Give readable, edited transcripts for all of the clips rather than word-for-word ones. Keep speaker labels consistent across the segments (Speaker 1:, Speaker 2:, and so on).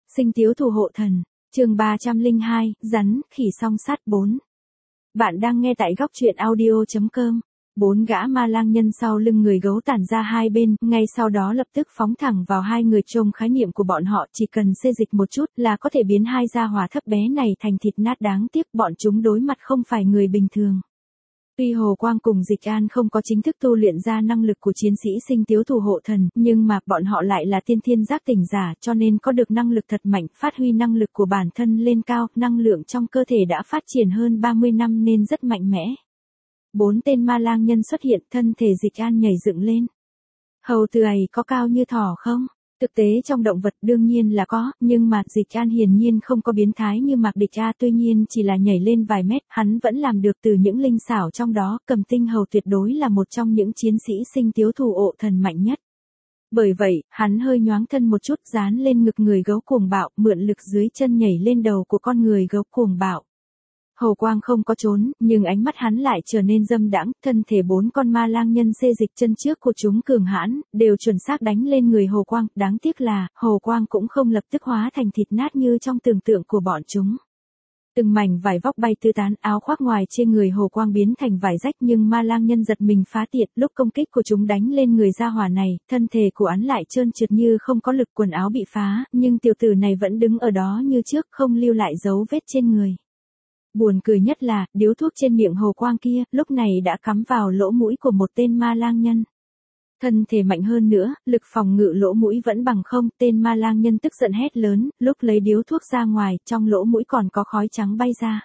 Speaker 1: Sinh tiếu thủ hộ thần, chương 302, rắn, khỉ song sát 4. Bạn đang nghe tại góc truyện audio.com. 4 gã ma lang nhân sau lưng người gấu tản ra hai bên, ngay sau đó lập tức phóng thẳng vào hai người. Trông khái niệm của bọn họ chỉ cần xê dịch một chút là có thể biến hai gia hỏa thấp bé này thành thịt nát. Đáng tiếc bọn chúng đối mặt không phải người bình thường. Tuy Hồ Quang cùng Dịch An không có chính thức tu luyện ra năng lực của chiến sĩ sinh tiếu thủ hộ thần, nhưng mà bọn họ lại là tiên thiên giác tỉnh giả, cho nên có được năng lực thật mạnh, phát huy năng lực của bản thân lên cao, năng lượng trong cơ thể đã phát triển hơn 30 năm nên rất mạnh mẽ. 4 tên ma lang nhân xuất hiện, thân thể Dịch An nhảy dựng lên. Hầu từ ấy có cao như thỏ không? Thực tế trong động vật đương nhiên là có, nhưng mà Dịch An hiển nhiên không có biến thái như Mạc Địch A, tuy nhiên chỉ là nhảy lên vài mét, hắn vẫn làm được. Từ những linh xảo trong đó, Cầm Tinh Hầu tuyệt đối là một trong những chiến sĩ sinh tiếu thủ hộ thần mạnh nhất. Bởi vậy, hắn hơi nhoáng thân một chút, dán lên ngực người gấu cuồng bạo, mượn lực dưới chân nhảy lên đầu của con người gấu cuồng bạo. Hồ Quang không có trốn, nhưng ánh mắt hắn lại trở nên dâm đãng. Thân thể 4 con ma lang nhân xê dịch, chân trước của chúng cường hãn, đều chuẩn xác đánh lên người Hồ Quang. Đáng tiếc là, Hồ Quang cũng không lập tức hóa thành thịt nát như trong tưởng tượng của bọn chúng. Từng mảnh vải vóc bay tứ tán, áo khoác ngoài trên người Hồ Quang biến thành vải rách, nhưng ma lang nhân giật mình phá tiện. Lúc công kích của chúng đánh lên người gia hỏa này, thân thể của hắn lại trơn trượt như không có lực, quần áo bị phá, nhưng tiểu tử này vẫn đứng ở đó như trước, không lưu lại dấu vết trên người. Buồn cười nhất là, điếu thuốc trên miệng Hồ Quang kia, lúc này đã cắm vào lỗ mũi của một tên ma lang nhân. Thân thể mạnh hơn nữa, lực phòng ngự lỗ mũi vẫn bằng không. Tên ma lang nhân tức giận hét lớn, lúc lấy điếu thuốc ra ngoài, trong lỗ mũi còn có khói trắng bay ra.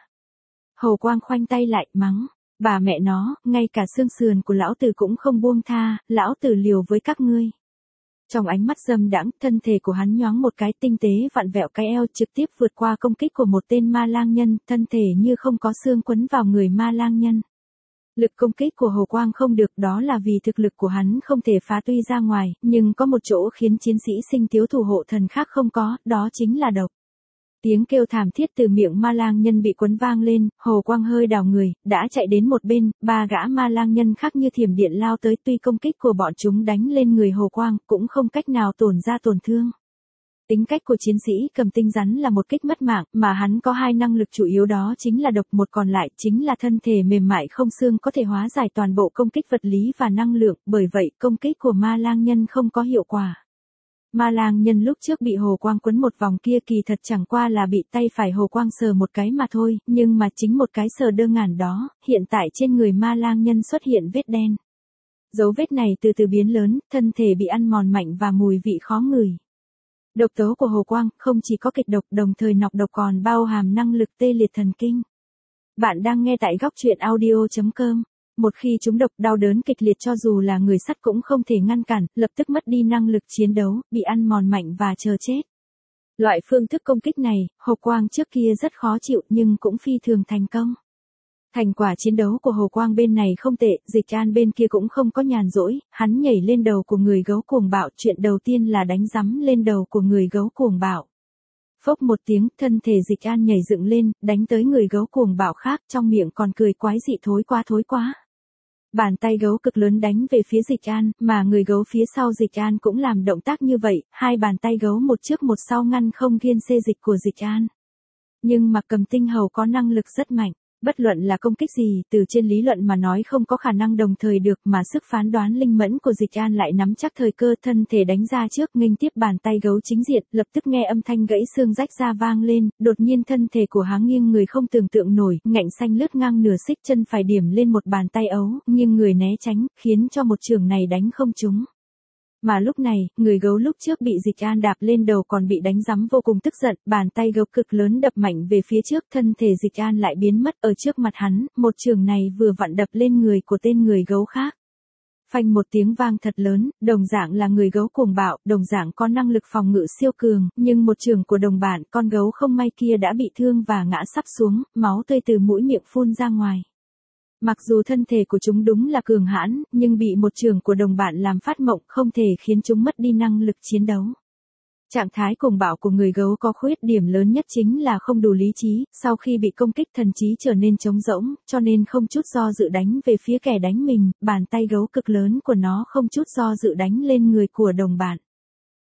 Speaker 1: Hồ Quang khoanh tay lại, mắng, bà mẹ nó, ngay cả xương sườn của lão tử cũng không buông tha, lão tử liều với các ngươi. Trong ánh mắt dâm đãng, thân thể của hắn nhoáng một cái, tinh tế vặn vẹo cái eo, trực tiếp vượt qua công kích của một tên ma lang nhân, thân thể như không có xương quấn vào người ma lang nhân. Lực công kích của Hồ Quang không được, đó là vì thực lực của hắn không thể phá tuy ra ngoài, nhưng có một chỗ khiến chiến sĩ sinh tiếu thủ hộ thần khác không có, đó chính là độc. Tiếng kêu thảm thiết từ miệng ma lang nhân bị quấn vang lên, Hồ Quang hơi đảo người, đã chạy đến một bên. 3 gã ma lang nhân khác như thiểm điện lao tới, tuy công kích của bọn chúng đánh lên người Hồ Quang, cũng không cách nào tổn ra tổn thương. Tính cách của chiến sĩ Cầm Tinh rắn là một kích mất mạng, mà hắn có 2 năng lực chủ yếu, đó chính là độc, một còn lại chính là thân thể mềm mại không xương, có thể hóa giải toàn bộ công kích vật lý và năng lượng, bởi vậy công kích của ma lang nhân không có hiệu quả. Ma lang nhân lúc trước bị Hồ Quang quấn một vòng kia kỳ thật chẳng qua là bị tay phải Hồ Quang sờ một cái mà thôi, nhưng mà chính một cái sờ đơn giản đó, hiện tại trên người ma lang nhân xuất hiện vết đen. Dấu vết này từ từ biến lớn, thân thể bị ăn mòn mạnh và mùi vị khó ngửi. Độc tố của Hồ Quang không chỉ có kịch độc, đồng thời nọc độc còn bao hàm năng lực tê liệt thần kinh. Bạn đang nghe tại góc truyện audio.com. Một khi trúng độc, đau đớn kịch liệt, cho dù là người sắt cũng không thể ngăn cản, lập tức mất đi năng lực chiến đấu, bị ăn mòn mạnh và chờ chết. Loại phương thức công kích này, Hồ Quang trước kia rất khó chịu nhưng cũng phi thường thành công. Thành quả chiến đấu của Hồ Quang bên này không tệ, Dịch An bên kia cũng không có nhàn rỗi, hắn nhảy lên đầu của người gấu cuồng bạo, chuyện đầu tiên là đánh rắm lên đầu của người gấu cuồng bạo. Phốc một tiếng, thân thể Dịch An nhảy dựng lên, đánh tới người gấu cuồng bạo khác, trong miệng còn cười quái dị, thối quá. Bàn tay gấu cực lớn đánh về phía Dịch An, mà người gấu phía sau Dịch An cũng làm động tác như vậy, 2 bàn tay gấu một trước một sau ngăn không khiên xê dịch của Dịch An. Nhưng mà Cầm Tinh Hầu có năng lực rất mạnh. Bất luận là công kích gì, từ trên lý luận mà nói không có khả năng đồng thời được, mà sức phán đoán linh mẫn của Dịch An lại nắm chắc thời cơ, thân thể đánh ra trước, nghênh tiếp bàn tay gấu chính diện, lập tức nghe âm thanh gãy xương rách ra vang lên, đột nhiên thân thể của hắn nghiêng người không tưởng tượng nổi, ngạnh xanh lướt ngang nửa xích, chân phải điểm lên một bàn tay ấu, nghiêng người né tránh, khiến cho một chưởng này đánh không trúng. Mà lúc này, người gấu lúc trước bị Dịch An đạp lên đầu còn bị đánh rắm vô cùng tức giận, bàn tay gấu cực lớn đập mạnh về phía trước, thân thể Dịch An lại biến mất ở trước mặt hắn, một chưởng này vừa vặn đập lên người của tên người gấu khác. Phanh một tiếng vang thật lớn, đồng dạng là người gấu cuồng bạo, đồng dạng có năng lực phòng ngự siêu cường, nhưng một chưởng của đồng bạn, con gấu không may kia đã bị thương và ngã sắp xuống, máu tươi từ mũi miệng phun ra ngoài. Mặc dù thân thể của chúng đúng là cường hãn, nhưng bị một chưởng của đồng bạn làm phát mộng, không thể khiến chúng mất đi năng lực chiến đấu. Trạng thái cuồng bạo của người gấu có khuyết điểm lớn nhất chính là không đủ lý trí, sau khi bị công kích thần trí trở nên trống rỗng, cho nên không chút do dự đánh về phía kẻ đánh mình, bàn tay gấu cực lớn của nó không chút do dự đánh lên người của đồng bạn.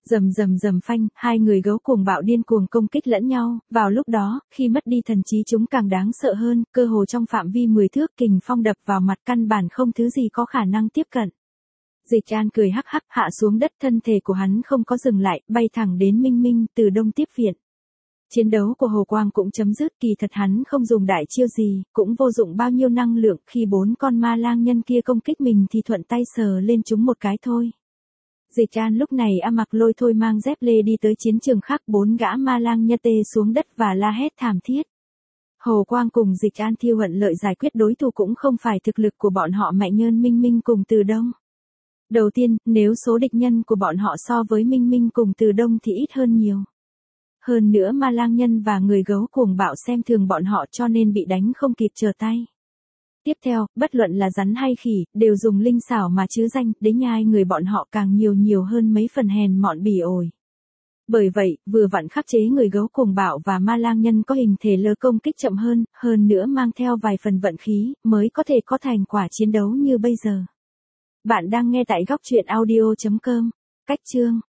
Speaker 1: Rầm rầm rầm phanh, hai người gấu cuồng bạo điên cuồng công kích lẫn nhau, vào lúc đó, khi mất đi thần trí chúng càng đáng sợ hơn, cơ hồ trong phạm vi 10 thước kình phong đập vào mặt căn bản không thứ gì có khả năng tiếp cận. Dịch An cười hắc hắc hạ xuống đất, thân thể của hắn không có dừng lại, bay thẳng đến Minh Minh từ đông tiếp viện. Chiến đấu của Hồ Quang cũng chấm dứt, kỳ thật hắn không dùng đại chiêu gì, cũng vô dụng bao nhiêu năng lượng, khi 4 con ma lang nhân kia công kích mình thì thuận tay sờ lên chúng một cái thôi. Dịch An lúc này mặc lôi thôi mang dép lê đi tới chiến trường khác, 4 gã ma lang nhân tê xuống đất và la hét thảm thiết. Hồ Quang cùng Dịch An Thiêu Hận Lợi giải quyết đối thủ cũng không phải thực lực của bọn họ mạnh hơn Minh Minh cùng Từ Đông. Đầu tiên, nếu số địch nhân của bọn họ so với Minh Minh cùng Từ Đông thì ít hơn nhiều. Hơn nữa ma lang nhân và người gấu cuồng bạo xem thường bọn họ cho nên bị đánh không kịp trở tay. Tiếp theo, bất luận là rắn hay khỉ, đều dùng linh xảo mà chứa danh, đến nhai người bọn họ càng nhiều hơn mấy phần hèn mọn bỉ ổi. Bởi vậy, vừa vặn khắc chế người gấu cuồng bạo và ma lang nhân có hình thể lơ công kích chậm hơn nữa mang theo vài phần vận khí, mới có thể có thành quả chiến đấu như bây giờ. Bạn đang nghe tại góc truyện audio.com. Cách chương